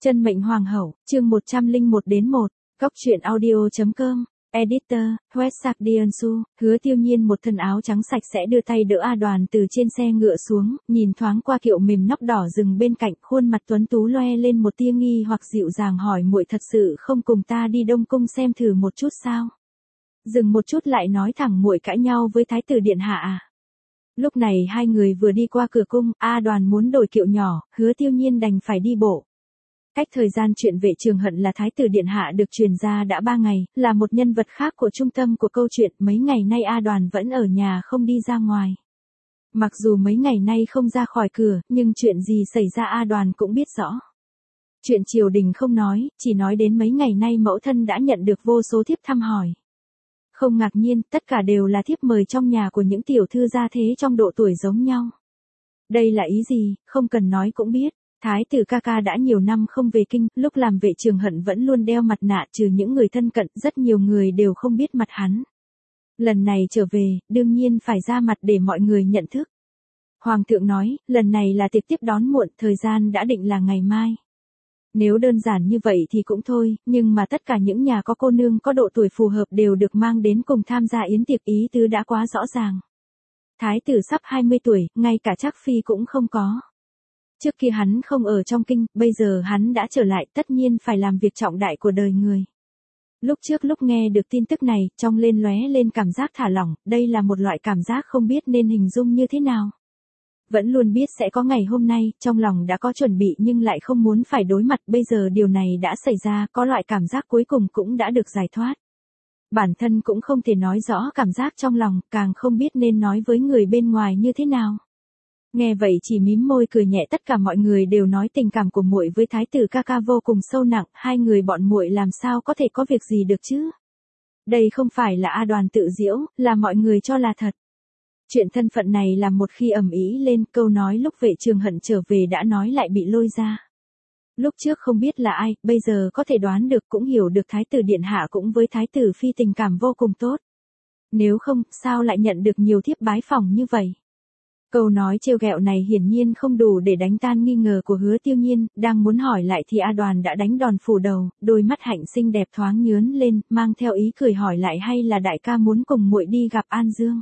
Chân mệnh hoàng hậu, chương 101-1, Góc truyện audio.com, Editor, Website Diansu, Hứa Tiêu Nhiên một thân áo trắng sạch sẽ đưa tay đỡ A Đoàn từ trên xe ngựa xuống, nhìn thoáng qua kiệu mềm nóc đỏ dừng bên cạnh, khuôn mặt tuấn tú loe lên một tia nghi hoặc dịu dàng hỏi muội thật sự không cùng ta đi Đông Cung xem thử một chút sao? Dừng một chút lại nói thẳng muội cãi nhau với Thái tử điện hạ à? Lúc này hai người vừa đi qua cửa cung, A Đoàn muốn đổi kiệu nhỏ, Hứa Tiêu Nhiên đành phải đi bộ. Cách thời gian chuyện Vệ Trường Hận là Thái tử điện hạ được truyền ra đã 3 ngày, là một nhân vật khác của trung tâm của câu chuyện, mấy ngày nay A Đoàn vẫn ở nhà không đi ra ngoài. Mặc dù mấy ngày nay không ra khỏi cửa, nhưng chuyện gì xảy ra A Đoàn cũng biết rõ. Chuyện triều đình không nói, chỉ nói đến mấy ngày nay mẫu thân đã nhận được vô số thiếp thăm hỏi. Không ngạc nhiên, tất cả đều là thiếp mời trong nhà của những tiểu thư gia thế trong độ tuổi giống nhau. Đây là ý gì, không cần nói cũng biết. Thái tử ca ca đã nhiều năm không về kinh, lúc làm Vệ Trường Hận vẫn luôn đeo mặt nạ trừ những người thân cận, rất nhiều người đều không biết mặt hắn. Lần này trở về, đương nhiên phải ra mặt để mọi người nhận thức. Hoàng thượng nói, lần này là tiệc tiếp đón muộn, thời gian đã định là ngày mai. Nếu đơn giản như vậy thì cũng thôi, nhưng mà tất cả những nhà có cô nương có độ tuổi phù hợp đều được mang đến cùng tham gia yến tiệc, ý tứ đã quá rõ ràng. Thái tử sắp 20 tuổi, ngay cả Trác Phi cũng không có. Trước kia hắn không ở trong kinh, bây giờ hắn đã trở lại, tất nhiên phải làm việc trọng đại của đời người. Lúc trước lúc nghe được tin tức này, trong lên lóe lên cảm giác thả lỏng, đây là một loại cảm giác không biết nên hình dung như thế nào. Vẫn luôn biết sẽ có ngày hôm nay, trong lòng đã có chuẩn bị nhưng lại không muốn phải đối mặt, bây giờ điều này đã xảy ra, có loại cảm giác cuối cùng cũng đã được giải thoát. Bản thân cũng không thể nói rõ cảm giác trong lòng, càng không biết nên nói với người bên ngoài như thế nào. Nghe vậy chỉ mím môi cười nhẹ, tất cả mọi người đều nói tình cảm của muội với Thái tử ca ca vô cùng sâu nặng, hai người bọn muội làm sao có thể có việc gì được chứ? Đây không phải là A Đoàn tự giễu, là mọi người cho là thật. Chuyện thân phận này là một khi ầm ĩ lên, câu nói lúc Vệ Trường Hận trở về đã nói lại bị lôi ra. Lúc trước không biết là ai, bây giờ có thể đoán được, cũng hiểu được Thái tử điện hạ cũng với Thái tử phi tình cảm vô cùng tốt. Nếu không, sao lại nhận được nhiều thiếp bái phỏng như vậy? Câu nói trêu ghẹo này hiển nhiên không đủ để đánh tan nghi ngờ của Hứa Tiêu Nhiên, đang muốn hỏi lại thì A Đoàn đã đánh đòn phủ đầu, đôi mắt hạnh xinh đẹp thoáng nhướn lên, mang theo ý cười hỏi lại, hay là đại ca muốn cùng muội đi gặp An Dương?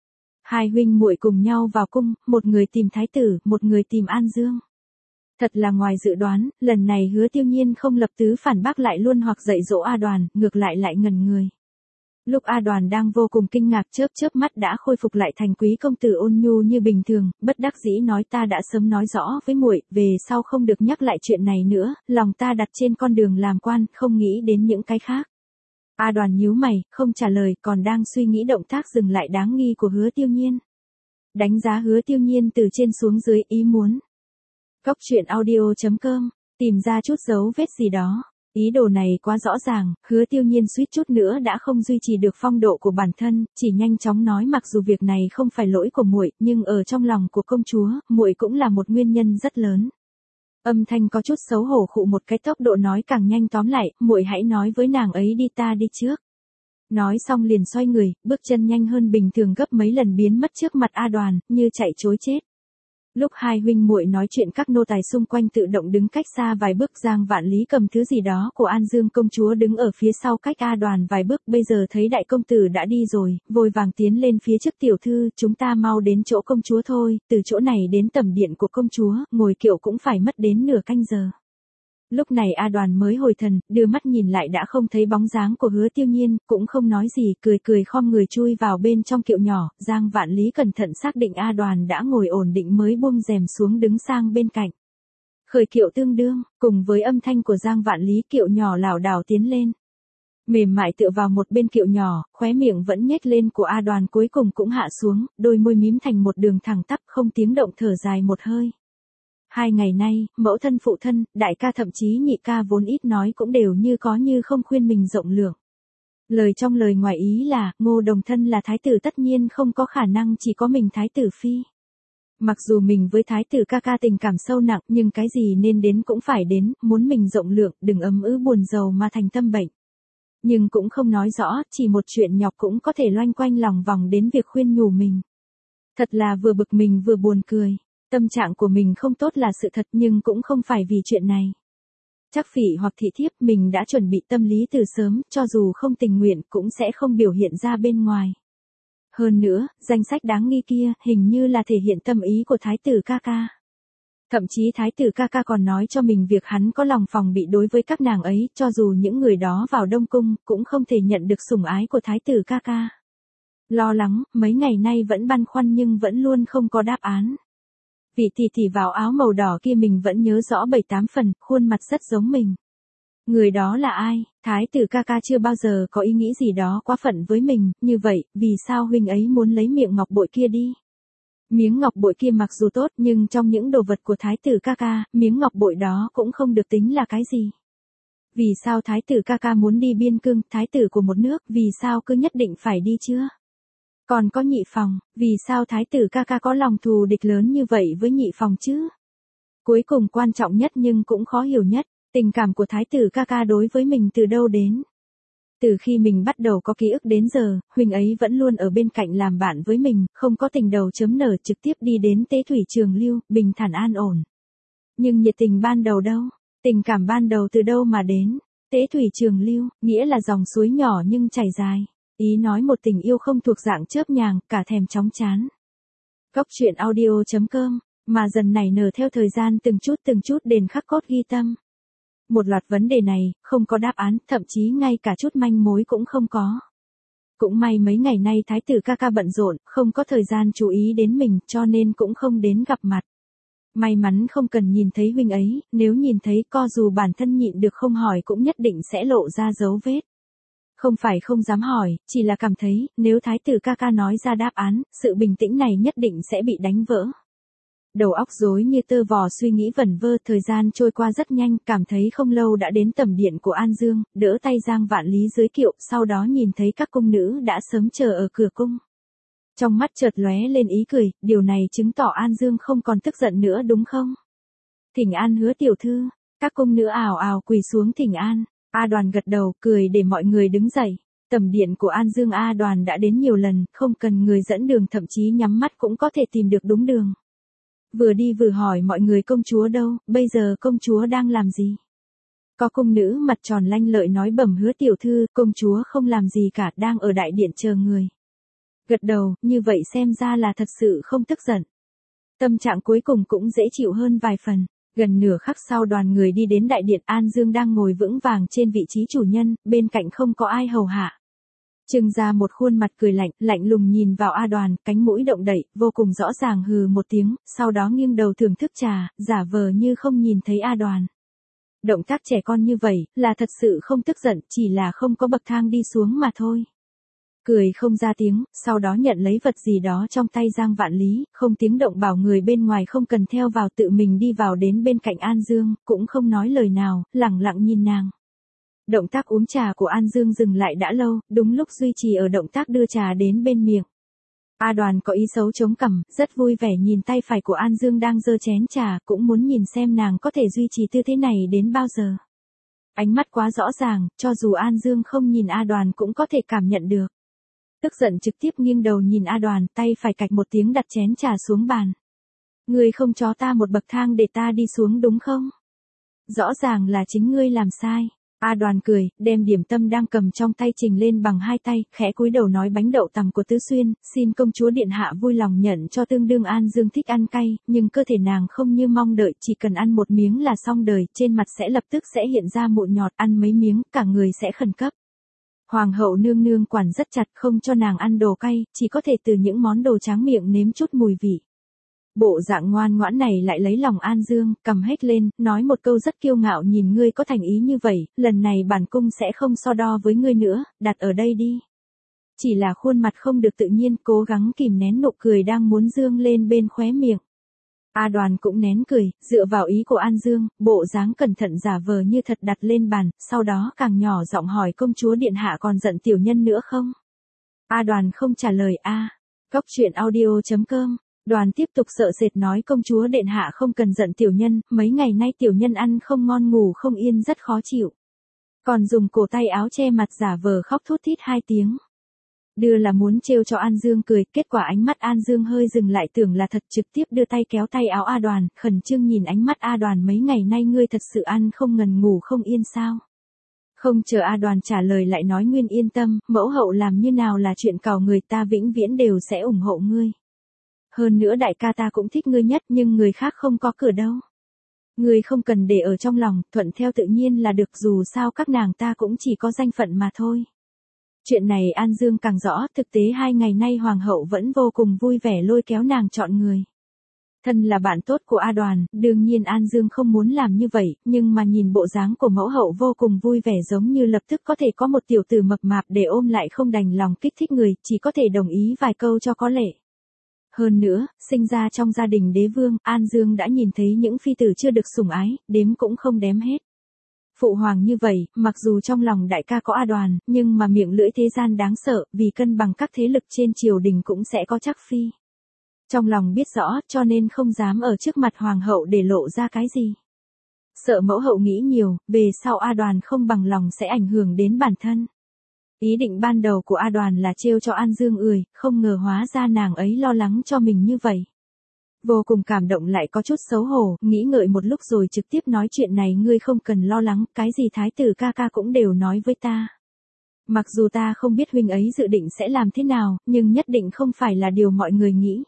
Hai huynh muội cùng nhau vào cung, một người tìm thái tử, một người tìm An Dương. Thật là ngoài dự đoán, lần này Hứa Tiêu Nhiên không lập tứ phản bác lại luôn hoặc dạy dỗ A Đoàn, ngược lại ngẩn người. Lúc A Đoàn đang vô cùng kinh ngạc, chớp mắt đã khôi phục lại thành quý công tử ôn nhu như bình thường, bất đắc dĩ nói, ta đã sớm nói rõ với muội, về sau không được nhắc lại chuyện này nữa, lòng ta đặt trên con đường làm quan, không nghĩ đến những cái khác. A Đoàn nhíu mày, không trả lời, còn đang suy nghĩ động tác dừng lại đáng nghi của Hứa Tiêu Nhiên. Đánh giá Hứa Tiêu Nhiên từ trên xuống dưới, ý muốn. Góc truyện audio.com, tìm ra chút dấu vết gì đó. Ý đồ này quá rõ ràng, Hứa Tiêu Nhiên suýt chút nữa đã không duy trì được phong độ của bản thân, chỉ nhanh chóng nói, mặc dù việc này không phải lỗi của muội, nhưng ở trong lòng của công chúa, muội cũng là một nguyên nhân rất lớn. Âm thanh có chút xấu hổ, khụ một cái, tốc độ nói càng nhanh, tóm lại, muội hãy nói với nàng ấy đi, ta đi trước. Nói xong liền xoay người, bước chân nhanh hơn bình thường gấp mấy lần, biến mất trước mặt A Đoàn, như chạy trối chết. Lúc hai huynh muội nói chuyện, các nô tài xung quanh tự động đứng cách xa vài bước. Giang Vạn Lý cầm thứ gì đó của An Dương công chúa đứng ở phía sau cách A Đoàn vài bước, bây giờ thấy đại công tử đã đi rồi, vội vàng tiến lên phía trước, tiểu thư, chúng ta mau đến chỗ công chúa thôi, từ chỗ này đến tẩm điện của công chúa, ngồi kiệu cũng phải mất đến nửa canh giờ. Lúc này A Đoàn mới hồi thần, đưa mắt nhìn lại đã không thấy bóng dáng của Hứa Tiêu Nhiên, cũng không nói gì, cười khom người chui vào bên trong kiệu nhỏ. Giang Vạn Lý cẩn thận xác định A Đoàn đã ngồi ổn định mới buông rèm xuống, đứng sang bên cạnh. Khởi kiệu tương đương, cùng với âm thanh của Giang Vạn Lý, kiệu nhỏ lảo đảo tiến lên. Mềm mại tựa vào một bên kiệu nhỏ, khóe miệng vẫn nhếch lên của A Đoàn cuối cùng cũng hạ xuống, đôi môi mím thành một đường thẳng tắp, không tiếng động thở dài một hơi. 2 ngày nay, mẫu thân phụ thân, đại ca thậm chí nhị ca vốn ít nói cũng đều như có như không khuyên mình rộng lượng. Lời trong lời ngoài ý là, Ngô Đồng thân là thái tử tất nhiên không có khả năng chỉ có mình thái tử phi. Mặc dù mình với thái tử ca ca tình cảm sâu nặng, nhưng cái gì nên đến cũng phải đến, muốn mình rộng lượng, đừng ấm ứ buồn rầu mà thành tâm bệnh. Nhưng cũng không nói rõ, chỉ một chuyện nhọc cũng có thể loanh quanh lòng vòng đến việc khuyên nhủ mình. Thật là vừa bực mình vừa buồn cười. Tâm trạng của mình không tốt là sự thật, nhưng cũng không phải vì chuyện này. Chắc phỉ hoặc thị thiếp mình đã chuẩn bị tâm lý từ sớm, cho dù không tình nguyện cũng sẽ không biểu hiện ra bên ngoài. Hơn nữa, danh sách đáng nghi kia hình như là thể hiện tâm ý của thái tử ca ca. Thậm chí thái tử ca ca còn nói cho mình việc hắn có lòng phòng bị đối với các nàng ấy, cho dù những người đó vào Đông Cung cũng không thể nhận được sủng ái của thái tử ca ca. Lo lắng, mấy ngày nay vẫn băn khoăn nhưng vẫn luôn không có đáp án. Vị tỷ vào áo màu đỏ kia mình vẫn nhớ rõ 7-8 phần, khuôn mặt rất giống mình. Người đó là ai? Thái tử ca ca chưa bao giờ có ý nghĩ gì đó quá phận với mình, như vậy, vì sao huynh ấy muốn lấy miệng ngọc bội kia đi? Miếng ngọc bội kia mặc dù tốt nhưng trong những đồ vật của thái tử ca ca, miếng ngọc bội đó cũng không được tính là cái gì. Vì sao thái tử ca ca muốn đi biên cương, thái tử của một nước, vì sao cứ nhất định phải đi chưa? Còn có Nhị Phòng, vì sao thái tử ca ca có lòng thù địch lớn như vậy với Nhị Phòng chứ? Cuối cùng quan trọng nhất nhưng cũng khó hiểu nhất, tình cảm của thái tử ca ca đối với mình từ đâu đến? Từ khi mình bắt đầu có ký ức đến giờ, huynh ấy vẫn luôn ở bên cạnh làm bạn với mình, không có tình đầu chấm nở trực tiếp đi đến Tế Thủy Trường Lưu, bình thản an ổn. Nhưng nhiệt tình ban đầu đâu? Tình cảm ban đầu từ đâu mà đến? Tế Thủy Trường Lưu, nghĩa là dòng suối nhỏ nhưng chảy dài. Ý nói một tình yêu không thuộc dạng chớp nhàng, cả thèm chóng chán. Góc truyện audio.com, mà dần nảy nở theo thời gian từng chút đền khắc cốt ghi tâm. Một loạt vấn đề này, không có đáp án, thậm chí ngay cả chút manh mối cũng không có. Cũng may mấy ngày nay thái tử ca ca bận rộn, không có thời gian chú ý đến mình, cho nên cũng không đến gặp mặt. May mắn không cần nhìn thấy huynh ấy, nếu nhìn thấy co dù bản thân nhịn được không hỏi cũng nhất định sẽ lộ ra dấu vết. Không phải không dám hỏi, chỉ là cảm thấy, nếu thái tử ca ca nói ra đáp án, sự bình tĩnh này nhất định sẽ bị đánh vỡ. Đầu óc rối như tơ vò suy nghĩ vẩn vơ, thời gian trôi qua rất nhanh, cảm thấy không lâu đã đến tẩm điện của An Dương, đỡ tay Giang Vạn Lý dưới kiệu, sau đó nhìn thấy các cung nữ đã sớm chờ ở cửa cung. Trong mắt chợt lóe lên ý cười, điều này chứng tỏ An Dương không còn tức giận nữa đúng không? Thỉnh an Hứa tiểu thư, các cung nữ ào ào quỳ xuống thỉnh an. A Đoàn gật đầu, cười để mọi người đứng dậy. Tẩm điện của An Dương A Đoàn đã đến nhiều lần, không cần người dẫn đường, thậm chí nhắm mắt cũng có thể tìm được đúng đường. Vừa đi vừa hỏi mọi người công chúa đâu, bây giờ công chúa đang làm gì? Có cung nữ mặt tròn lanh lợi nói bẩm Hứa tiểu thư, công chúa không làm gì cả, đang ở đại điện chờ người. Gật đầu, như vậy xem ra là thật sự không tức giận. Tâm trạng cuối cùng cũng dễ chịu hơn vài phần. Gần nửa khắc sau đoàn người đi đến đại điện, An Dương đang ngồi vững vàng trên vị trí chủ nhân, bên cạnh không có ai hầu hạ. Trưng ra một khuôn mặt cười lạnh, lạnh lùng nhìn vào A Đoàn, cánh mũi động đậy, vô cùng rõ ràng hừ một tiếng, sau đó nghiêng đầu thưởng thức trà, giả vờ như không nhìn thấy A Đoàn. Động tác trẻ con như vậy, là thật sự không tức giận, chỉ là không có bậc thang đi xuống mà thôi. Cười không ra tiếng, sau đó nhận lấy vật gì đó trong tay Giang Vạn Lý, không tiếng động bảo người bên ngoài không cần theo vào, tự mình đi vào đến bên cạnh An Dương, cũng không nói lời nào, lẳng lặng nhìn nàng. Động tác uống trà của An Dương dừng lại đã lâu, đúng lúc duy trì ở động tác đưa trà đến bên miệng. A Đoàn có ý xấu chống cằm, rất vui vẻ nhìn tay phải của An Dương đang giơ chén trà, cũng muốn nhìn xem nàng có thể duy trì tư thế này đến bao giờ. Ánh mắt quá rõ ràng, cho dù An Dương không nhìn A Đoàn cũng có thể cảm nhận được. Tức giận trực tiếp nghiêng đầu nhìn A Đoàn, tay phải cạch một tiếng đặt chén trà xuống bàn. Ngươi không cho ta một bậc thang để ta đi xuống đúng không? Rõ ràng là chính ngươi làm sai. A Đoàn cười, đem điểm tâm đang cầm trong tay trình lên bằng hai tay, khẽ cúi đầu nói bánh đậu tằm của Tứ Xuyên, xin công chúa điện hạ vui lòng nhận cho, tương đương An Dương thích ăn cay, nhưng cơ thể nàng không như mong đợi, chỉ cần ăn một miếng là xong đời, trên mặt sẽ lập tức sẽ hiện ra mụn nhọt, ăn mấy miếng, cả người sẽ khẩn cấp. Hoàng hậu nương nương quản rất chặt, không cho nàng ăn đồ cay, chỉ có thể từ những món đồ tráng miệng nếm chút mùi vị. Bộ dạng ngoan ngoãn này lại lấy lòng An Dương, cầm hết lên, nói một câu rất kiêu ngạo, nhìn ngươi có thành ý như vậy, lần này bản cung sẽ không so đo với ngươi nữa, đặt ở đây đi. Chỉ là khuôn mặt không được tự nhiên, cố gắng kìm nén nụ cười đang muốn dương lên bên khóe miệng. A Đoàn cũng nén cười, dựa vào ý của An Dương, bộ dáng cẩn thận giả vờ như thật đặt lên bàn, sau đó càng nhỏ giọng hỏi công chúa điện hạ còn giận tiểu nhân nữa không? A Đoàn không trả lời. Góc truyện audio.com. Đoàn tiếp tục sợ sệt nói công chúa điện hạ không cần giận tiểu nhân, mấy ngày nay tiểu nhân ăn không ngon ngủ không yên rất khó chịu. Còn dùng cổ tay áo che mặt giả vờ khóc thút thít 2 tiếng. Đưa là muốn trêu cho An Dương cười, kết quả ánh mắt An Dương hơi dừng lại tưởng là thật, trực tiếp đưa tay kéo tay áo A Đoàn, khẩn trương nhìn ánh mắt A Đoàn, mấy ngày nay ngươi thật sự ăn không ngần ngủ không yên sao? Không chờ A Đoàn trả lời lại nói, Nguyên yên tâm, mẫu hậu làm như nào là chuyện cào người, ta vĩnh viễn đều sẽ ủng hộ ngươi. Hơn nữa đại ca ta cũng thích ngươi nhất, nhưng người khác không có cửa đâu. Ngươi không cần để ở trong lòng, thuận theo tự nhiên là được, dù sao các nàng ta cũng chỉ có danh phận mà thôi. Chuyện này An Dương càng rõ, thực tế 2 ngày nay hoàng hậu vẫn vô cùng vui vẻ lôi kéo nàng chọn người. Thân là bạn tốt của A Đoàn, đương nhiên An Dương không muốn làm như vậy, nhưng mà nhìn bộ dáng của mẫu hậu vô cùng vui vẻ, giống như lập tức có thể có một tiểu tử mập mạp để ôm lại, không đành lòng kích thích người, chỉ có thể đồng ý vài câu cho có lệ. Hơn nữa, sinh ra trong gia đình đế vương, An Dương đã nhìn thấy những phi tử chưa được sủng ái, đếm cũng không đếm hết. Phụ hoàng như vậy, mặc dù trong lòng đại ca có A Đoàn, nhưng mà miệng lưỡi thế gian đáng sợ, vì cân bằng các thế lực trên triều đình cũng sẽ có chắc phi. Trong lòng biết rõ, cho nên không dám ở trước mặt hoàng hậu để lộ ra cái gì. Sợ mẫu hậu nghĩ nhiều, về sau A Đoàn không bằng lòng sẽ ảnh hưởng đến bản thân. Ý định ban đầu của A Đoàn là trêu cho An Dương ười, không ngờ hóa ra nàng ấy lo lắng cho mình như vậy. Vô cùng cảm động lại có chút xấu hổ, nghĩ ngợi một lúc rồi trực tiếp nói, chuyện này ngươi không cần lo lắng, cái gì thái tử ca ca cũng đều nói với ta. Mặc dù ta không biết huynh ấy dự định sẽ làm thế nào, nhưng nhất định không phải là điều mọi người nghĩ.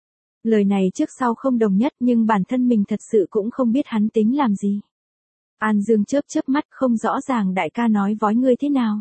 Lời này trước sau không đồng nhất, nhưng bản thân mình thật sự cũng không biết hắn tính làm gì. An Dương chớp chớp mắt, không rõ ràng đại ca nói với ngươi thế nào.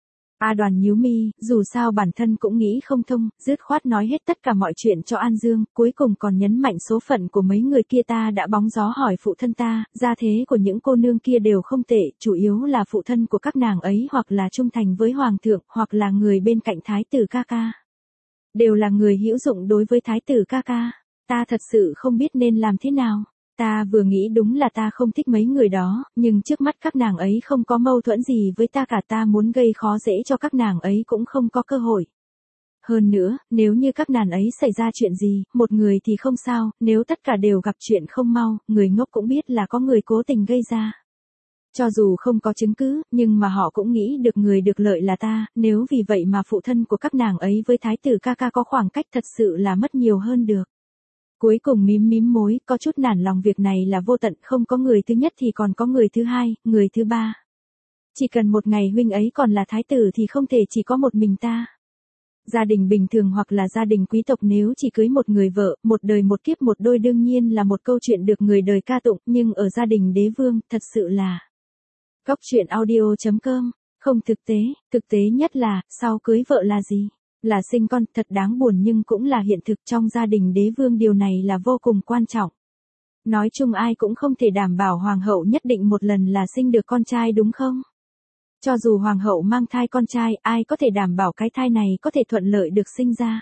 A Đoàn nhíu mi, dù sao bản thân cũng nghĩ không thông, dứt khoát nói hết tất cả mọi chuyện cho An Dương, cuối cùng còn nhấn mạnh số phận của mấy người kia ta đã bóng gió hỏi phụ thân ta, gia thế của những cô nương kia đều không tệ, chủ yếu là phụ thân của các nàng ấy hoặc là trung thành với hoàng thượng, hoặc là người bên cạnh thái tử ca ca. Đều là người hữu dụng đối với thái tử ca ca, ta thật sự không biết nên làm thế nào. Ta vừa nghĩ đúng là ta không thích mấy người đó, nhưng trước mắt các nàng ấy không có mâu thuẫn gì với ta cả, ta muốn gây khó dễ cho các nàng ấy cũng không có cơ hội. Hơn nữa, nếu như các nàng ấy xảy ra chuyện gì, một người thì không sao, nếu tất cả đều gặp chuyện không mau, người ngốc cũng biết là có người cố tình gây ra. Cho dù không có chứng cứ, nhưng mà họ cũng nghĩ được người được lợi là ta, nếu vì vậy mà phụ thân của các nàng ấy với thái tử ca ca có khoảng cách, thật sự là mất nhiều hơn được. Cuối cùng mím môi, có chút nản lòng, việc này là vô tận, không có người thứ nhất thì còn có người thứ hai, người thứ ba. Chỉ cần một ngày huynh ấy còn là thái tử thì không thể chỉ có một mình ta. Gia đình bình thường hoặc là gia đình quý tộc nếu chỉ cưới một người vợ, một đời một kiếp một đôi đương nhiên là một câu chuyện được người đời ca tụng, nhưng ở gia đình đế vương, thật sự là Góc truyện audio.com, không thực tế nhất là, sau cưới vợ là gì? Là sinh con, thật đáng buồn nhưng cũng là hiện thực, trong gia đình đế vương điều này là vô cùng quan trọng. Nói chung ai cũng không thể đảm bảo hoàng hậu nhất định một lần là sinh được con trai đúng không? Cho dù hoàng hậu mang thai con trai, ai có thể đảm bảo cái thai này có thể thuận lợi được sinh ra?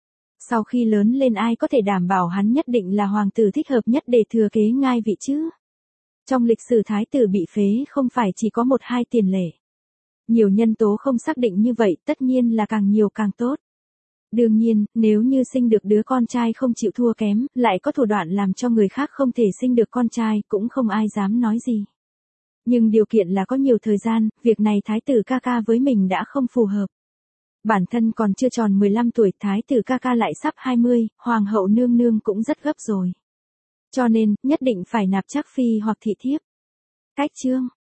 Sau khi lớn lên ai có thể đảm bảo hắn nhất định là hoàng tử thích hợp nhất để thừa kế ngai vị chứ? Trong lịch sử thái tử bị phế không phải chỉ có 1-2 tiền lệ. Nhiều nhân tố không xác định như vậy, tất nhiên là càng nhiều càng tốt. Đương nhiên, nếu như sinh được đứa con trai không chịu thua kém, lại có thủ đoạn làm cho người khác không thể sinh được con trai, cũng không ai dám nói gì. Nhưng điều kiện là có nhiều thời gian, việc này thái tử ca ca với mình đã không phù hợp. Bản thân còn chưa tròn 15 tuổi, thái tử ca ca lại sắp 20, hoàng hậu nương nương cũng rất gấp rồi. Cho nên, nhất định phải nạp trác phi hoặc thị thiếp. Cách chương